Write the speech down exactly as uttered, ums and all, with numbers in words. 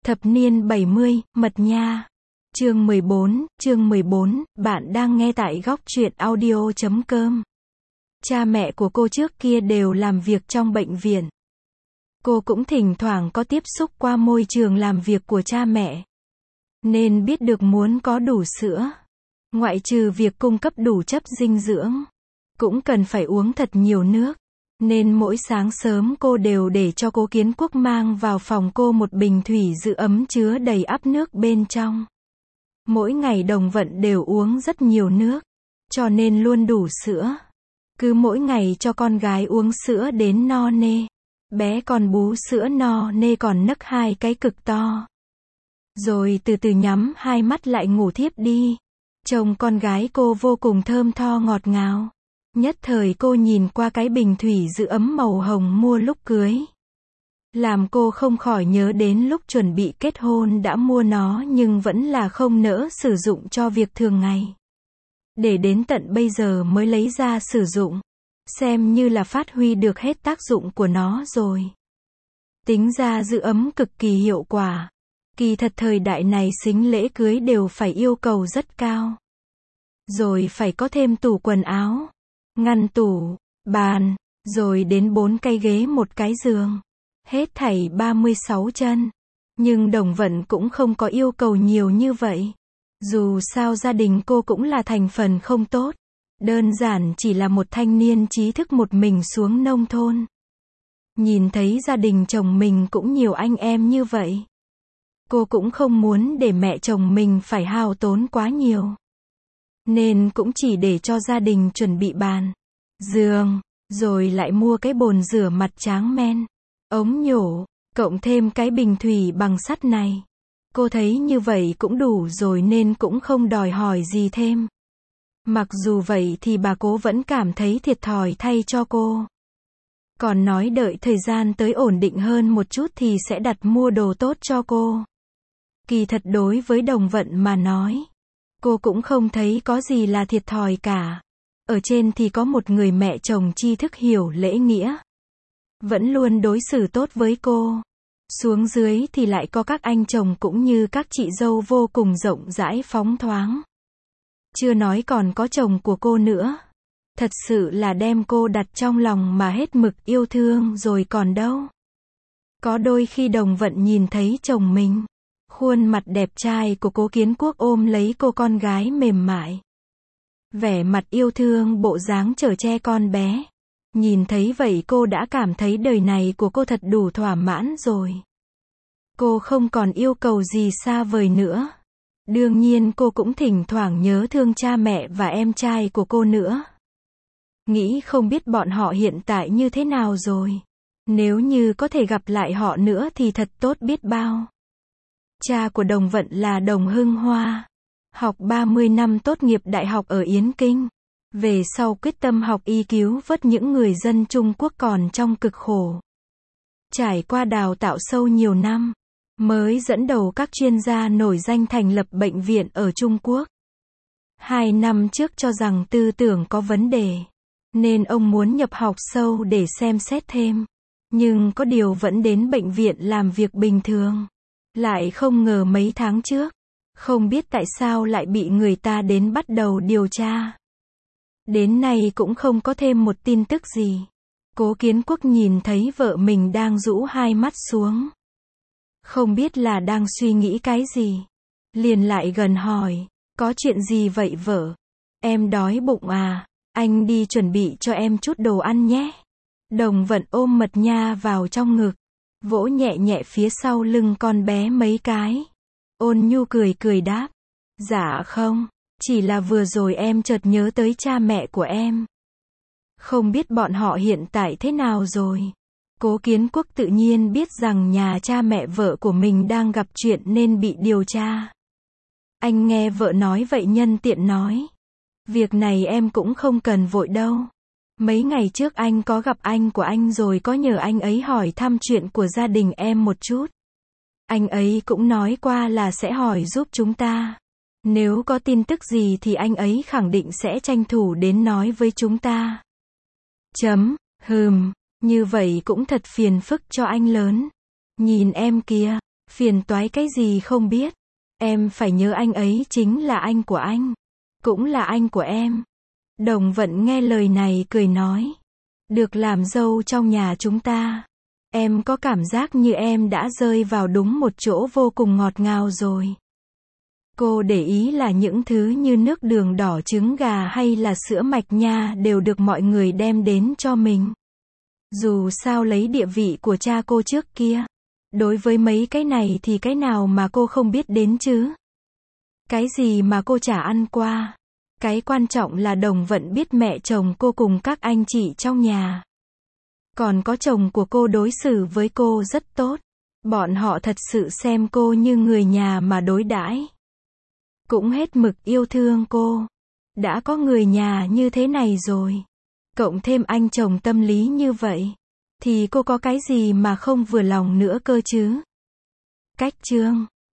Thập niên bảy mươi, Mật Nha. Chương mười bốn, chương mười bốn, bạn đang nghe tại góc truyện audio chấm com. Cha mẹ của cô trước kia đều làm việc trong bệnh viện. Cô cũng thỉnh thoảng có tiếp xúc qua môi trường làm việc của cha mẹ, nên biết được muốn có đủ sữa, ngoại trừ việc cung cấp đủ chất dinh dưỡng, cũng cần phải uống thật nhiều nước. Nên mỗi sáng sớm cô đều để cho Cố Kiến Quốc mang vào phòng cô một bình thủy giữ ấm chứa đầy ắp nước bên trong. Mỗi ngày Đồng Vận đều uống rất nhiều nước, cho nên luôn đủ sữa. Cứ mỗi ngày cho con gái uống sữa đến no nê. Bé còn bú sữa no nê còn nấc hai cái cực to. Rồi từ từ nhắm hai mắt lại ngủ thiếp đi. Trông con gái cô vô cùng thơm tho ngọt ngào. Nhất thời cô nhìn qua cái bình thủy giữ ấm màu hồng mua lúc cưới, làm cô không khỏi nhớ đến lúc chuẩn bị kết hôn đã mua nó nhưng vẫn là không nỡ sử dụng cho việc thường ngày. Để đến tận bây giờ mới lấy ra sử dụng, xem như là phát huy được hết tác dụng của nó rồi. Tính ra giữ ấm cực kỳ hiệu quả. Kỳ thật thời đại này sính lễ cưới đều phải yêu cầu rất cao. Rồi phải có thêm tủ quần áo, ngăn tủ, bàn, rồi đến bốn cái ghế một cái giường. Hết thảy ba mươi sáu chân. Nhưng Đồng Vận cũng không có yêu cầu nhiều như vậy. Dù sao gia đình cô cũng là thành phần không tốt. Đơn giản chỉ là một thanh niên trí thức một mình xuống nông thôn. Nhìn thấy gia đình chồng mình cũng nhiều anh em như vậy, cô cũng không muốn để mẹ chồng mình phải hao tốn quá nhiều. Nên cũng chỉ để cho gia đình chuẩn bị bàn, giường, rồi lại mua cái bồn rửa mặt tráng men, ống nhổ, cộng thêm cái bình thủy bằng sắt này. Cô thấy như vậy cũng đủ rồi nên cũng không đòi hỏi gì thêm. Mặc dù vậy thì bà Cố vẫn cảm thấy thiệt thòi thay cho cô. Còn nói đợi thời gian tới ổn định hơn một chút thì sẽ đặt mua đồ tốt cho cô. Kỳ thật đối với Đồng Vận mà nói, cô cũng không thấy có gì là thiệt thòi cả. Ở trên thì có một người mẹ chồng tri thức hiểu lễ nghĩa, vẫn luôn đối xử tốt với cô. Xuống dưới thì lại có các anh chồng cũng như các chị dâu vô cùng rộng rãi phóng thoáng. Chưa nói còn có chồng của cô nữa. Thật sự là đem cô đặt trong lòng mà hết mực yêu thương rồi còn đâu. Có đôi khi Đồng Vận nhìn thấy chồng mình, khuôn mặt đẹp trai của Cố Kiến Quốc ôm lấy cô con gái mềm mại, vẻ mặt yêu thương bộ dáng chở che con bé. Nhìn thấy vậy cô đã cảm thấy đời này của cô thật đủ thỏa mãn rồi. Cô không còn yêu cầu gì xa vời nữa. Đương nhiên cô cũng thỉnh thoảng nhớ thương cha mẹ và em trai của cô nữa. Nghĩ không biết bọn họ hiện tại như thế nào rồi. Nếu như có thể gặp lại họ nữa thì thật tốt biết bao. Cha của Đồng Vận là Đồng Hưng Hoa. Học ba mươi năm tốt nghiệp đại học ở Yến Kinh. Về sau quyết tâm học y cứu vớt những người dân Trung Quốc còn trong cực khổ. Trải qua đào tạo sâu nhiều năm, mới dẫn đầu các chuyên gia nổi danh thành lập bệnh viện ở Trung Quốc. Hai năm trước cho rằng tư tưởng có vấn đề, nên ông muốn nhập học sâu để xem xét thêm. Nhưng có điều vẫn đến bệnh viện làm việc bình thường. Lại không ngờ mấy tháng trước, không biết tại sao lại bị người ta đến bắt đầu điều tra. Đến nay cũng không có thêm một tin tức gì. Cố Kiến Quốc nhìn thấy vợ mình đang rũ hai mắt xuống, không biết là đang suy nghĩ cái gì. Liền lại gần hỏi, có chuyện gì vậy vợ? Em đói bụng à? Anh đi chuẩn bị cho em chút đồ ăn nhé. Đồng Vận ôm Mật Nha vào trong ngực, vỗ nhẹ nhẹ phía sau lưng con bé mấy cái. Ôn nhu cười cười đáp, dạ không, chỉ là vừa rồi em chợt nhớ tới cha mẹ của em. Không biết bọn họ hiện tại thế nào rồi. Cố Kiến Quốc tự nhiên biết rằng nhà cha mẹ vợ của mình đang gặp chuyện nên bị điều tra. Anh nghe vợ nói vậy nhân tiện nói, việc này em cũng không cần vội đâu. Mấy ngày trước anh có gặp anh của anh rồi có nhờ anh ấy hỏi thăm chuyện của gia đình em một chút. Anh ấy cũng nói qua là sẽ hỏi giúp chúng ta. Nếu có tin tức gì thì anh ấy khẳng định sẽ tranh thủ đến nói với chúng ta. Chấm, hừm, như vậy cũng thật phiền phức cho anh lớn. Nhìn em kìa, Phiền toái cái gì không biết. Em phải nhớ anh ấy chính là anh của anh. Cũng là anh của em. Đồng Vận nghe lời này cười nói. Được làm dâu trong nhà chúng ta. Em có cảm giác như em đã rơi vào đúng một chỗ vô cùng ngọt ngào rồi. Cô để ý là những thứ như nước đường đỏ, trứng gà hay là sữa mạch nha đều được mọi người đem đến cho mình. Dù sao lấy địa vị của cha cô trước kia. Đối với mấy cái này thì cái nào mà cô không biết đến chứ? Cái gì mà cô chả ăn qua. Cái quan trọng là Đồng Vận biết mẹ chồng cô cùng các anh chị trong nhà. Còn có chồng của cô đối xử với cô rất tốt. Bọn họ thật sự xem cô như người nhà mà đối đãi. Cũng hết mực yêu thương cô. Đã có người nhà như thế này rồi. Cộng thêm anh chồng tâm lý như vậy. Thì cô có cái gì mà không vừa lòng nữa cơ chứ? Cách chương